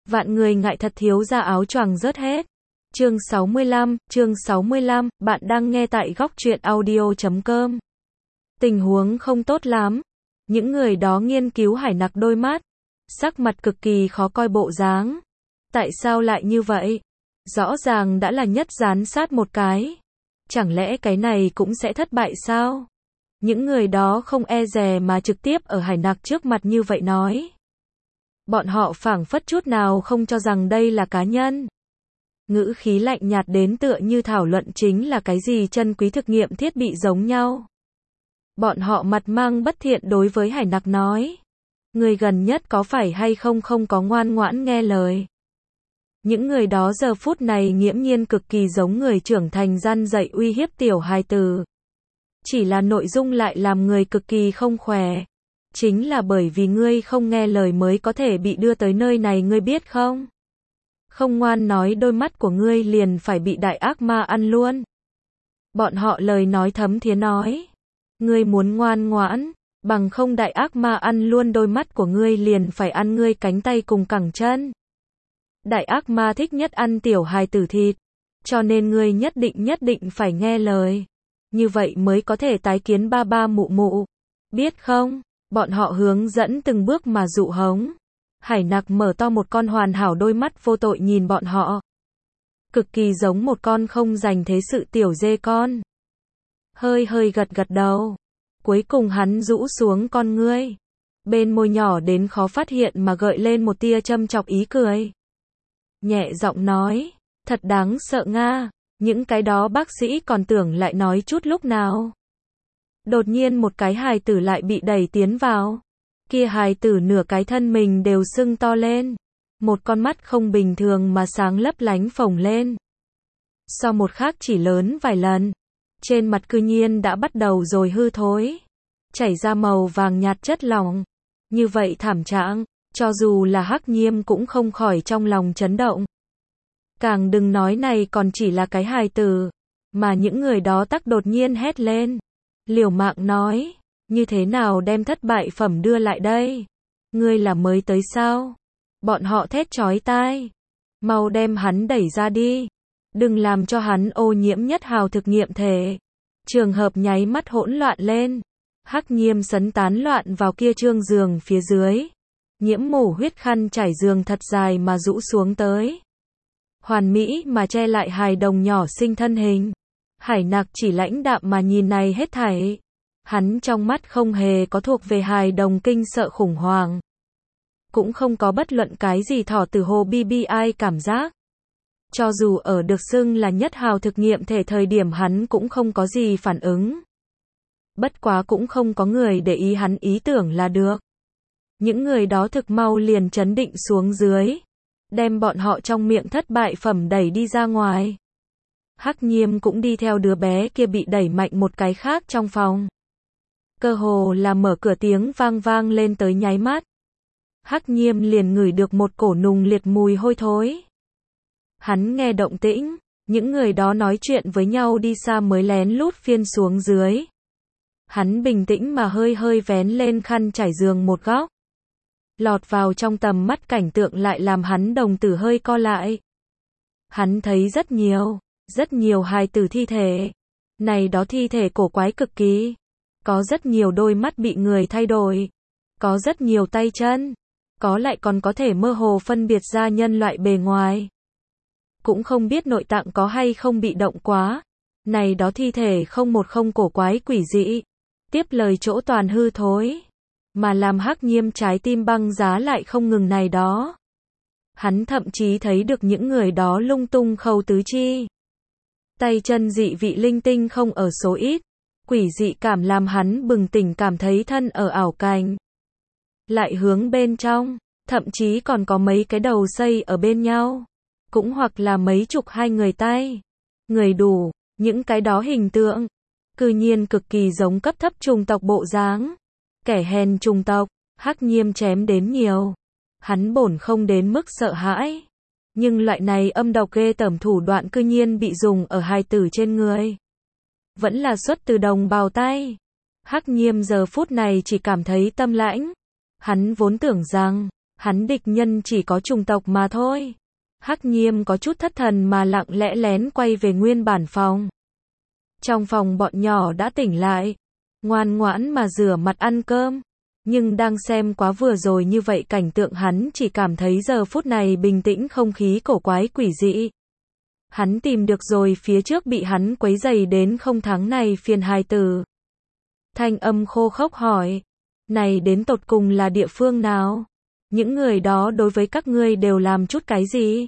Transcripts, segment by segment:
Vạn người ngại thật thiếu ra áo choàng rớt hết. Chương 65, bạn đang nghe tại góc truyện audio.com. Tình huống không tốt lắm. Những người đó nghiên cứu Hải Nặc đôi mắt, sắc mặt cực kỳ khó coi bộ dáng. Tại sao lại như vậy? Rõ ràng đã là nhất dán sát một cái. Chẳng lẽ cái này cũng sẽ thất bại sao? Những người đó không e dè mà trực tiếp ở Hải Nặc trước mặt như vậy nói. Bọn họ phảng phất chút nào không cho rằng đây là cá nhân. Ngữ khí lạnh nhạt đến tựa như thảo luận chính là cái gì chân quý thực nghiệm thiết bị giống nhau. Bọn họ mặt mang bất thiện đối với Hải Nặc nói. Người gần nhất có phải hay không có ngoan ngoãn nghe lời. Những người đó giờ phút này nghiễm nhiên cực kỳ giống người trưởng thành răn dạy uy hiếp tiểu hài tử. Chỉ là nội dung lại làm người cực kỳ không khỏe. Chính là bởi vì ngươi không nghe lời mới có thể bị đưa tới nơi này, ngươi biết không? Không ngoan nói đôi mắt của ngươi liền phải bị đại ác ma ăn luôn. Bọn họ lời nói thấm thía nói. Ngươi muốn ngoan ngoãn, bằng không đại ác ma ăn luôn đôi mắt của ngươi liền phải ăn ngươi cánh tay cùng cẳng chân. Đại ác ma thích nhất ăn tiểu hài tử thịt, cho nên ngươi nhất định phải nghe lời. Như vậy mới có thể tái kiến ba ba mụ mụ. Biết không? Bọn họ hướng dẫn từng bước mà dụ hống. Hải Nặc mở to một con hoàn hảo đôi mắt vô tội nhìn bọn họ. Cực kỳ giống một con không dành thế sự tiểu dê con. Hơi gật đầu. Cuối cùng hắn rũ xuống con ngươi. Bên môi nhỏ đến khó phát hiện mà gợi lên một tia châm chọc ý cười. Nhẹ giọng nói, thật đáng sợ nga, những cái đó bác sĩ còn tưởng lại nói chút lúc nào. Đột nhiên một cái hài tử lại bị đẩy tiến vào. Kia hài tử nửa cái thân mình đều sưng to lên. Một con mắt không bình thường mà sáng lấp lánh phồng lên. So một khác chỉ lớn vài lần. Trên mặt cư nhiên đã bắt đầu rồi hư thối. Chảy ra màu vàng nhạt chất lỏng. Như vậy thảm trạng, cho dù là Hắc Nhiêm cũng không khỏi trong lòng chấn động. Càng đừng nói này còn chỉ là cái hài tử. Mà những người đó tắc đột nhiên hét lên. Liều mạng nói, như thế nào đem thất bại phẩm đưa lại đây? Ngươi là mới tới sao? Bọn họ thét chói tai. Mau đem hắn đẩy ra đi. Đừng làm cho hắn ô nhiễm nhất hào thực nghiệm thể. Trường hợp nháy mắt hỗn loạn lên. Hắc Nhiêm sấn tán loạn vào kia trương giường phía dưới. Nhiễm mổ huyết khăn trải giường thật dài mà rũ xuống tới. Hoàn mỹ mà che lại hài đồng nhỏ xinh thân hình. Hải Nặc chỉ lãnh đạm mà nhìn này hết thảy. Hắn trong mắt không hề có thuộc về hài đồng kinh sợ khủng hoảng. Cũng không có bất luận cái gì thỏ tử hồ BBI cảm giác. Cho dù ở được xưng là nhất hào thực nghiệm thể thời điểm hắn cũng không có gì phản ứng. Bất quá cũng không có người để ý hắn ý tưởng là được. Những người đó thực mau liền chấn định xuống dưới. Đem bọn họ trong miệng thất bại phẩm đẩy đi ra ngoài. Hắc Nhiêm cũng đi theo đứa bé kia bị đẩy mạnh một cái khác trong phòng. Cơ hồ là mở cửa tiếng vang lên tới nháy mắt. Hắc Nhiêm liền ngửi được một cổ nùng liệt mùi hôi thối. Hắn nghe động tĩnh, những người đó nói chuyện với nhau đi xa mới lén lút phiên xuống dưới. Hắn bình tĩnh mà hơi vén lên khăn trải giường một góc. Lọt vào trong tầm mắt cảnh tượng lại làm hắn đồng tử hơi co lại. Hắn thấy rất nhiều hài tử thi thể. Này đó thi thể cổ quái cực kỳ. Có rất nhiều đôi mắt bị người thay đổi. Có rất nhiều tay chân. Có lại còn có thể mơ hồ phân biệt ra nhân loại bề ngoài. Cũng không biết nội tạng có hay không bị động quá. Này đó thi thể không cổ quái quỷ dị. Tiếp lời chỗ toàn hư thối. Mà làm Hắc Nhiêm trái tim băng giá lại không ngừng này đó. Hắn thậm chí thấy được những người đó lung tung khâu tứ chi. Tay chân dị vị linh tinh không ở số ít. Quỷ dị cảm làm hắn bừng tỉnh cảm thấy thân ở ảo cảnh. Lại hướng bên trong, thậm chí còn có mấy cái đầu xây ở bên nhau. Cũng hoặc là mấy chục hai người tay. Người đủ, những cái đó hình tượng. Cư nhiên cực kỳ giống cấp thấp chủng tộc bộ dáng. Kẻ hèn chủng tộc, Hắc Nhiêm chém đến nhiều. Hắn bổn không đến mức sợ hãi. Nhưng loại này âm độc ghê tởm thủ đoạn cư nhiên bị dùng ở hài tử trên người. Vẫn là xuất từ đồng bào tay. Hắc Nhiêm giờ phút này chỉ cảm thấy tâm lãnh. Hắn vốn tưởng rằng, Hắn địch nhân chỉ có chủng tộc mà thôi. Hắc Nhiêm có chút thất thần mà lặng lẽ lén quay về nguyên bản phòng. Trong phòng bọn nhỏ đã tỉnh lại, ngoan ngoãn mà rửa mặt ăn cơm. Nhưng đang xem quá vừa rồi như vậy cảnh tượng hắn chỉ cảm thấy giờ phút này bình tĩnh không khí cổ quái quỷ dị. Hắn tìm được rồi phía trước bị hắn quấy rầy đến không tháng này phiền hài tử. Thanh âm khô khốc hỏi, này đến tột cùng là địa phương nào? Những người đó đối với các ngươi đều làm chút cái gì?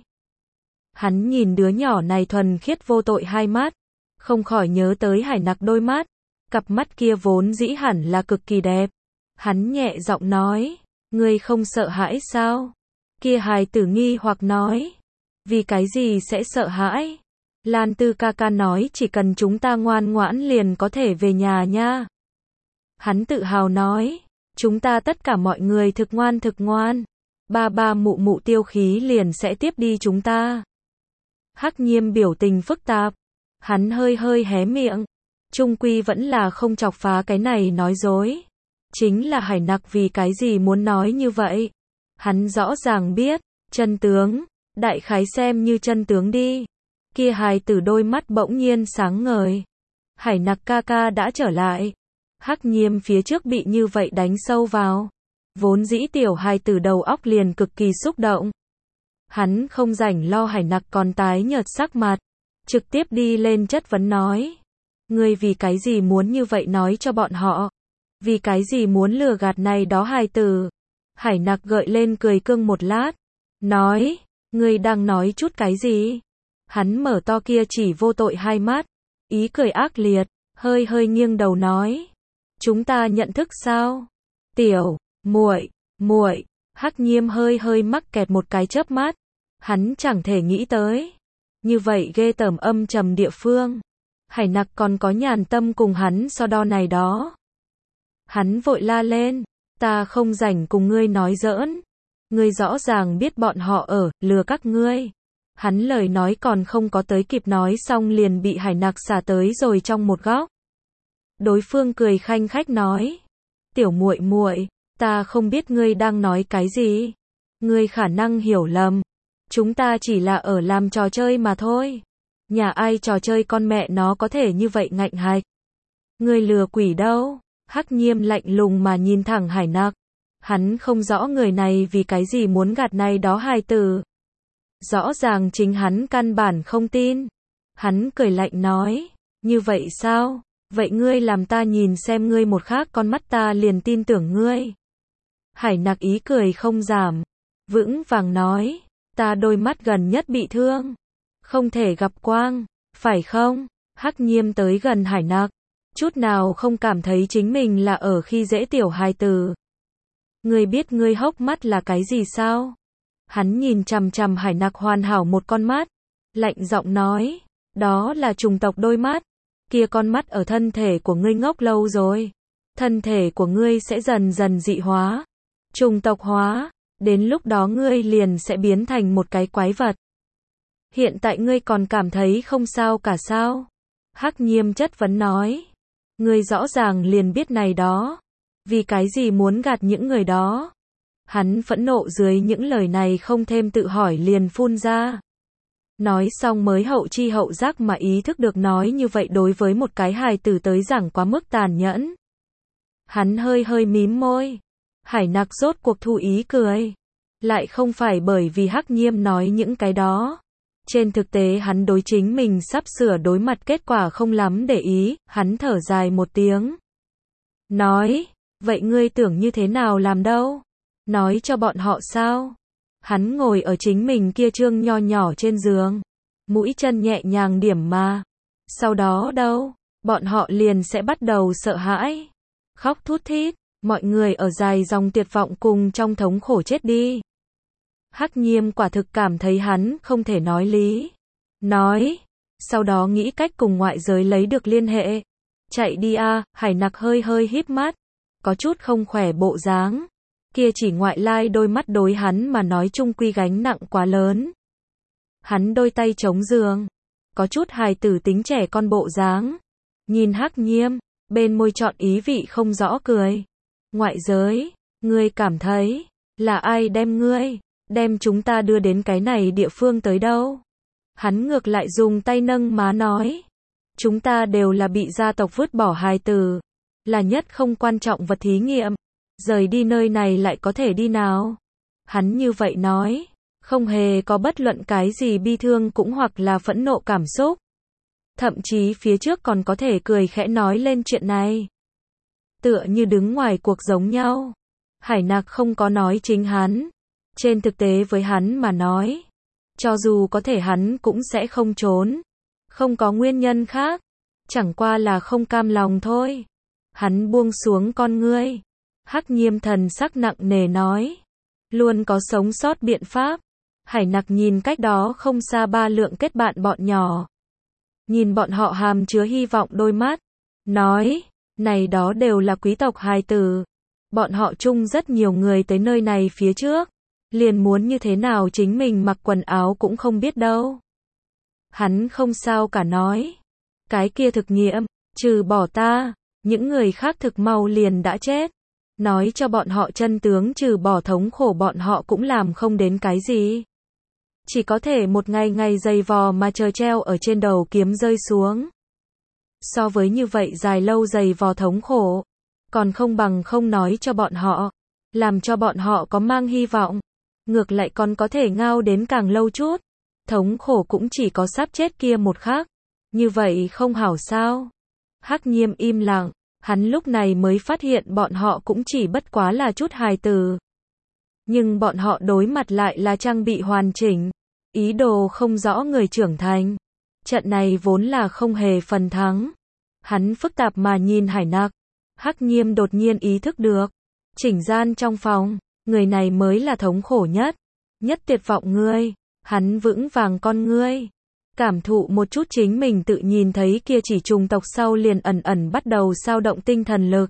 Hắn nhìn đứa nhỏ này thuần khiết vô tội hai mắt, không khỏi nhớ tới Hải Nặc đôi mắt, cặp mắt kia vốn dĩ hẳn là cực kỳ đẹp. Hắn nhẹ giọng nói, ngươi không sợ hãi sao? Kia hài tử nghi hoặc nói, vì cái gì sẽ sợ hãi? Lan Tư ca ca nói chỉ cần chúng ta ngoan ngoãn liền có thể về nhà nha. Hắn tự hào nói, chúng ta tất cả mọi người thực ngoan. Ba ba mụ mụ Tiêu Khí liền sẽ tiếp đi chúng ta. Hắc Nhiêm biểu tình phức tạp, hắn hơi hé miệng, chung quy vẫn là không chọc phá cái này nói dối. Chính là Hải Nặc vì cái gì muốn nói như vậy? Hắn rõ ràng biết, chân tướng, đại khái xem như chân tướng đi. Kia hài tử đôi mắt bỗng nhiên sáng ngời. Hải Nặc ca ca đã trở lại. Hắc Nhiêm phía trước bị như vậy đánh sâu vào. Vốn dĩ tiểu hài tử đầu óc liền cực kỳ xúc động. Hắn không rảnh lo Hải Nặc còn tái nhợt sắc mặt. Trực tiếp đi lên chất vấn nói. Ngươi vì cái gì muốn như vậy nói cho bọn họ? Vì cái gì muốn lừa gạt này đó hài tử? Hải Nặc gợi lên cười cưng một lát. Nói, ngươi đang nói chút cái gì? Hắn mở to kia chỉ vô tội hai mắt. Ý cười ác liệt, hơi nghiêng đầu nói. Chúng ta nhận thức sao? Tiểu, muội. Hắc Nhiêm hơi mắc kẹt một cái chớp mắt. Hắn chẳng thể nghĩ tới. Như vậy ghê tởm âm trầm địa phương. Hải Nặc còn có nhàn tâm cùng hắn so đo này đó. Hắn vội la lên, ta không rảnh cùng ngươi nói giỡn. Ngươi rõ ràng biết bọn họ ở, lừa các ngươi. Hắn lời nói còn không có tới kịp nói xong liền bị Hải Nặc xả tới rồi trong một góc. Đối phương cười khanh khách nói, tiểu muội, ta không biết ngươi đang nói cái gì. Ngươi khả năng hiểu lầm. Chúng ta chỉ là ở làm trò chơi mà thôi. Nhà ai trò chơi con mẹ nó có thể như vậy ngạnh hạch. Ngươi lừa quỷ đâu? Hắc Nhiêm lạnh lùng mà nhìn thẳng Hải Nặc. Hắn không rõ người này vì cái gì muốn gạt này đó hài tử. Rõ ràng chính hắn căn bản không tin. Hắn cười lạnh nói, như vậy sao? Vậy ngươi làm ta nhìn xem ngươi một khác con mắt ta liền tin tưởng ngươi. Hải Nặc ý cười không giảm, vững vàng nói, ta đôi mắt gần nhất bị thương, không thể gặp quang, phải không? Hắc Nhiêm tới gần Hải Nặc, chút nào không cảm thấy chính mình là ở khi dễ tiểu hài tử. Ngươi biết ngươi hốc mắt là cái gì sao? Hắn nhìn chằm chằm Hải Nặc hoàn hảo một con mắt, lạnh giọng nói, đó là chủng tộc đôi mắt. Kia con mắt ở thân thể của ngươi ngốc lâu rồi. Thân thể của ngươi sẽ dần dần dị hóa, chủng tộc hóa, đến lúc đó ngươi liền sẽ biến thành một cái quái vật. Hiện tại ngươi còn cảm thấy không sao cả sao? Hắc Nhiêm chất vấn nói. Ngươi rõ ràng liền biết này đó. Vì cái gì muốn gạt những người đó? Hắn phẫn nộ dưới những lời này không thêm tự hỏi liền phun ra. Nói xong mới hậu chi hậu giác mà ý thức được nói như vậy đối với một cái hài tử tới giảng quá mức tàn nhẫn. Hắn hơi mím môi. Hải Nặc rốt cuộc thu ý cười. Lại không phải bởi vì Hắc Nhiêm nói những cái đó. Trên thực tế hắn đối chính mình sắp sửa đối mặt kết quả không lắm để ý, hắn thở dài một tiếng. Nói, vậy ngươi tưởng như thế nào làm đâu? Nói cho bọn họ sao? Hắn ngồi ở chính mình kia trương nho nhỏ trên giường, mũi chân nhẹ nhàng điểm mà. Sau đó đâu? Bọn họ liền sẽ bắt đầu sợ hãi, khóc thút thít, mọi người ở dài dòng tuyệt vọng cùng trong thống khổ chết đi. Hắc Nhiêm quả thực cảm thấy hắn không thể nói lý. Nói, sau đó nghĩ cách cùng ngoại giới lấy được liên hệ. Chạy đi a. Hải Nặc hơi híp mắt, có chút không khỏe bộ dáng. Kia chỉ ngoại lai đôi mắt đối hắn mà nói chung quy gánh nặng quá lớn. Hắn đôi tay chống giường, có chút hài tử tính trẻ con bộ dáng. Nhìn Hắc Nhiêm, bên môi trọn ý vị không rõ cười. Ngoại giới, ngươi cảm thấy Là ai đem chúng ta đưa đến cái này địa phương tới đâu? Hắn ngược lại dùng tay nâng má nói. Chúng ta đều là bị gia tộc vứt bỏ hài tử, là nhất không quan trọng vật thí nghiệm. Rời đi nơi này lại có thể đi nào? Hắn như vậy nói, không hề có bất luận cái gì bi thương cũng hoặc là phẫn nộ cảm xúc. Thậm chí phía trước còn có thể cười khẽ nói lên chuyện này. Tựa như đứng ngoài cuộc giống nhau. Hải Nặc không có nói chính hắn. Trên thực tế với hắn mà nói, cho dù có thể hắn cũng sẽ không trốn. Không có nguyên nhân khác. Chẳng qua là không cam lòng thôi. Hắn buông xuống con ngươi. Hắc Nhiêm thần sắc nặng nề nói. Luôn có sống sót biện pháp. Hải Nặc nhìn cách đó không xa ba lượng kết bạn bọn nhỏ. Nhìn bọn họ hàm chứa hy vọng đôi mắt. Nói, này đó đều là quý tộc hài tử. Bọn họ chung rất nhiều người tới nơi này phía trước. Liền muốn như thế nào chính mình mặc quần áo cũng không biết đâu. Hắn không sao cả nói. Cái kia thực nghiệm, trừ bỏ ta, những người khác thực mau liền đã chết. Nói cho bọn họ chân tướng trừ bỏ thống khổ bọn họ cũng làm không đến cái gì. Chỉ có thể một ngày ngày dày vò mà chờ treo ở trên đầu kiếm rơi xuống. So với như vậy dài lâu dày vò thống khổ, còn không bằng không nói cho bọn họ, làm cho bọn họ có mang hy vọng. Ngược lại còn có thể ngao đến càng lâu chút. Thống khổ cũng chỉ có sắp chết kia một khắc. Như vậy không hảo sao? Hắc Nhiêm im lặng, hắn lúc này mới phát hiện bọn họ cũng chỉ bất quá là chút hài tử. Nhưng bọn họ đối mặt lại là trang bị hoàn chỉnh, ý đồ không rõ người trưởng thành. Trận này vốn là không hề phần thắng. Hắn phức tạp mà nhìn Hải Nặc. Hắc Nhiêm đột nhiên ý thức được. Chỉnh gian trong phòng, người này mới là thống khổ nhất. Nhất tuyệt vọng ngươi. Hắn vững vàng con ngươi. Cảm thụ một chút chính mình tự nhìn thấy kia chỉ trùng tộc sau liền ẩn ẩn bắt đầu xao động tinh thần lực.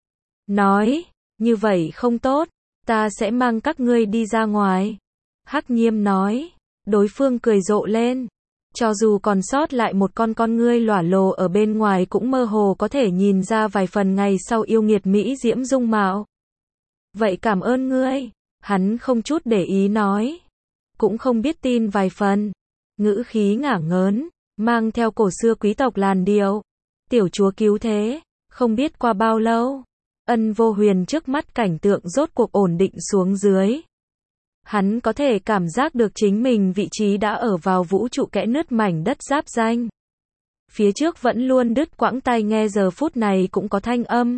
Nói, như vậy không tốt, ta sẽ mang các ngươi đi ra ngoài. Hắc Nhiêm nói, đối phương cười rộ lên. Cho dù còn sót lại một con ngươi lỏa lồ ở bên ngoài cũng mơ hồ có thể nhìn ra vài phần ngày sau yêu nghiệt mỹ diễm dung mạo. Vậy cảm ơn ngươi, hắn không chút để ý nói. Cũng không biết tin vài phần. Ngữ khí ngả ngớn, mang theo cổ xưa quý tộc làn điệu. Tiểu chúa cứu thế, không biết qua bao lâu. Ân Vô Huyền trước mắt cảnh tượng rốt cuộc ổn định xuống dưới. Hắn có thể cảm giác được chính mình vị trí đã ở vào vũ trụ kẽ nứt mảnh đất giáp danh. Phía trước vẫn luôn đứt quãng tai nghe giờ phút này cũng có thanh âm.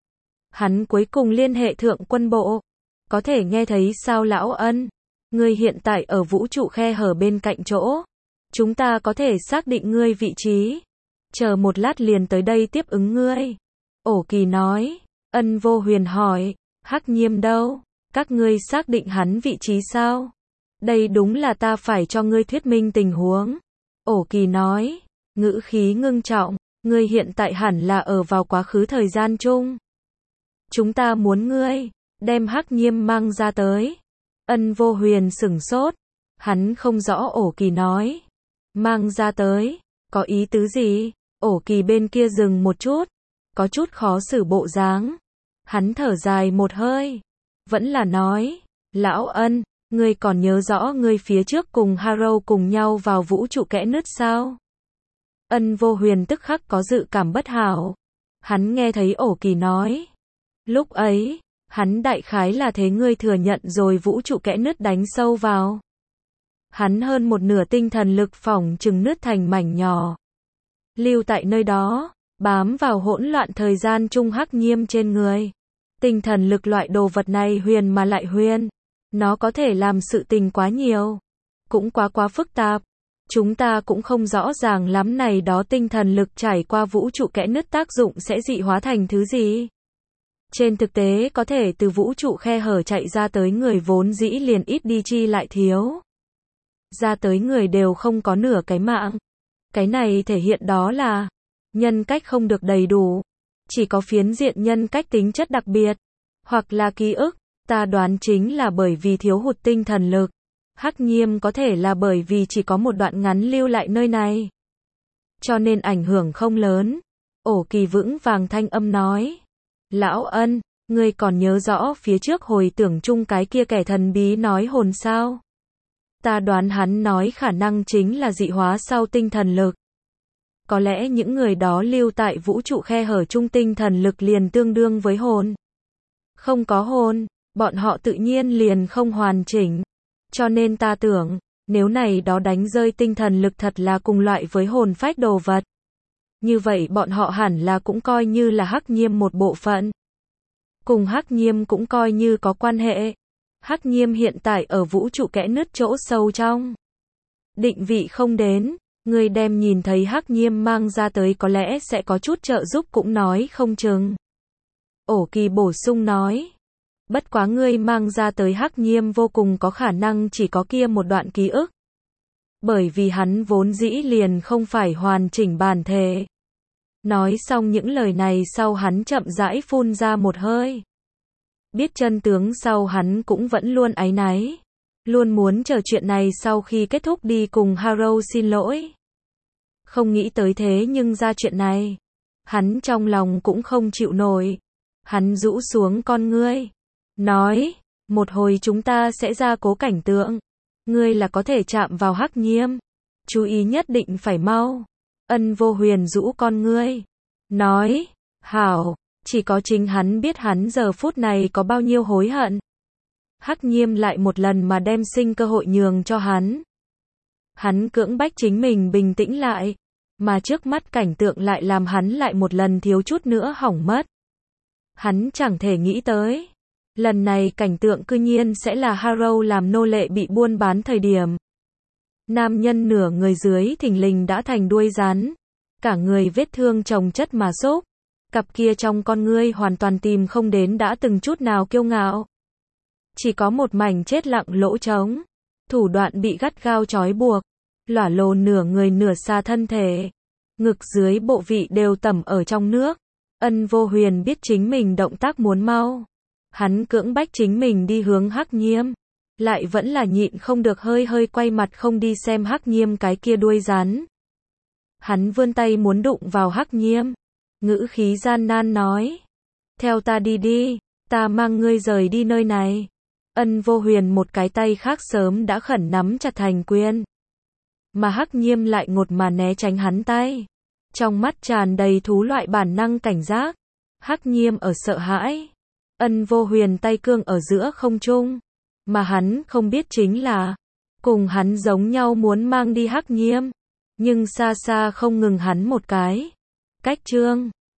Hắn cuối cùng liên hệ thượng quân bộ. Có thể nghe thấy sao lão Ân? Ngươi hiện tại ở vũ trụ khe hở bên cạnh chỗ. Chúng ta có thể xác định ngươi vị trí. Chờ một lát liền tới đây tiếp ứng ngươi. Ổ Kỳ nói. Ân Vô Huyền hỏi. Hắc Nhiêm đâu? Các ngươi xác định hắn vị trí sao? Đây đúng là ta phải cho ngươi thuyết minh tình huống. Ổ Kỳ nói. Ngữ khí ngưng trọng. Ngươi hiện tại hẳn là ở vào quá khứ thời gian chung. Chúng ta muốn ngươi đem Hắc Nhiêm mang ra tới. Ân Vô Huyền sửng sốt. Hắn không rõ Ổ Kỳ nói. Mang ra tới. Có ý tứ gì? Ổ Kỳ bên kia dừng một chút. Có chút khó xử bộ dáng. Hắn thở dài một hơi. Vẫn là nói. Lão Ân, ngươi còn nhớ rõ ngươi phía trước cùng Harrow cùng nhau vào vũ trụ kẽ nứt sao? Ân Vô Huyền tức khắc có dự cảm bất hảo. Hắn nghe thấy Ổ Kỳ nói. Lúc ấy, hắn đại khái là thế ngươi thừa nhận rồi vũ trụ kẽ nứt đánh sâu vào. Hắn hơn một nửa tinh thần lực phỏng chừng nứt thành mảnh nhỏ. Lưu tại nơi đó, bám vào hỗn loạn thời gian chung Hắc Nhiêm trên người. Tinh thần lực loại đồ vật này huyền mà lại huyền. Nó có thể làm sự tình quá nhiều. Cũng quá phức tạp. Chúng ta cũng không rõ ràng lắm này đó tinh thần lực trải qua vũ trụ kẽ nứt tác dụng sẽ dị hóa thành thứ gì. Trên thực tế có thể từ vũ trụ khe hở chạy ra tới người vốn dĩ liền ít đi chi lại thiếu. Ra tới người đều không có nửa cái mạng. Cái này thể hiện đó là nhân cách không được đầy đủ. Chỉ có phiến diện nhân cách tính chất đặc biệt. Hoặc là ký ức. Ta đoán chính là bởi vì thiếu hụt tinh thần lực. Hắc Nhiêm có thể là bởi vì chỉ có một đoạn ngắn lưu lại nơi này. Cho nên ảnh hưởng không lớn. Ổ Kỳ vững vàng thanh âm nói. Lão Ân, Ngươi còn nhớ rõ phía trước hồi tưởng chung cái kia kẻ thần bí nói hồn sao? Ta đoán hắn nói khả năng chính là dị hóa sau tinh thần lực. Có lẽ những người đó lưu tại vũ trụ khe hở chung tinh thần lực liền tương đương với hồn. Không có hồn, bọn họ tự nhiên liền không hoàn chỉnh. Cho nên ta tưởng, nếu này đó đánh rơi tinh thần lực thật là cùng loại với hồn phách đồ vật. Như vậy bọn họ hẳn là cũng coi như là Hắc Nhiêm một bộ phận. Cùng Hắc Nhiêm cũng coi như có quan hệ. Hắc Nhiêm hiện tại ở vũ trụ kẽ nứt chỗ sâu trong. Định vị không đến, người đem nhìn thấy Hắc Nhiêm mang ra tới có lẽ sẽ có chút trợ giúp cũng nói không chừng. Ổ Kỳ bổ sung nói. Bất quá ngươi mang ra tới Hắc Nhiêm vô cùng có khả năng chỉ có kia một đoạn ký ức. Bởi vì hắn vốn dĩ liền không phải hoàn chỉnh bản thể. Nói xong những lời này sau hắn chậm rãi phun ra một hơi. Biết chân tướng sau hắn cũng vẫn luôn áy náy. Luôn muốn chờ chuyện này sau khi kết thúc đi cùng Harrow xin lỗi. Không nghĩ tới thế nhưng ra chuyện này. Hắn trong lòng cũng không chịu nổi. Hắn rũ xuống con ngươi. Nói, một hồi chúng ta sẽ ra cố cảnh tượng. Ngươi là có thể chạm vào Hắc Nhiêm. Chú ý nhất định phải mau. Ân Vô Huyền rũ con ngươi. Nói, hảo, chỉ có chính hắn biết hắn giờ phút này có bao nhiêu hối hận. Hắc Nhiêm lại một lần mà đem sinh cơ hội nhường cho hắn. Hắn cưỡng bách chính mình bình tĩnh lại. Mà trước mắt cảnh tượng lại làm hắn lại một lần thiếu chút nữa hỏng mất. Hắn chẳng thể nghĩ tới. Lần này cảnh tượng cư nhiên sẽ là Harrow làm nô lệ bị buôn bán thời điểm. Nam nhân nửa người dưới thình lình đã thành đuôi rắn. Cả người vết thương chồng chất mà xốp. Cặp kia trong con ngươi hoàn toàn tìm không đến đã từng chút nào kiêu ngạo. Chỉ có một mảnh chết lặng lỗ trống. Thủ đoạn bị gắt gao trói buộc. Lỏa lồ nửa người nửa xa thân thể. Ngực dưới bộ vị đều tẩm ở trong nước. Ân Vô Huyền biết chính mình động tác muốn mau. Hắn cưỡng bách chính mình đi hướng Hắc Nhiêm. Lại vẫn là nhịn không được hơi hơi quay mặt không đi xem Hắc Nhiêm cái kia đuôi rắn. Hắn vươn tay muốn đụng vào Hắc Nhiêm. Ngữ khí gian nan nói. Theo ta đi đi, ta mang ngươi rời đi nơi này. Ân Vô Huyền một cái tay khác sớm đã khẩn nắm chặt thành quyền. Mà Hắc Nhiêm lại ngột mà né tránh hắn tay. Trong mắt tràn đầy thú loại bản năng cảnh giác. Hắc Nhiêm ở sợ hãi. Ân Vô Huyền tay cương ở giữa không trung. Mà hắn không biết chính là, cùng hắn giống nhau muốn mang đi Hắc Nhiêm. Nhưng xa xa không ngừng hắn một cái. Cách chương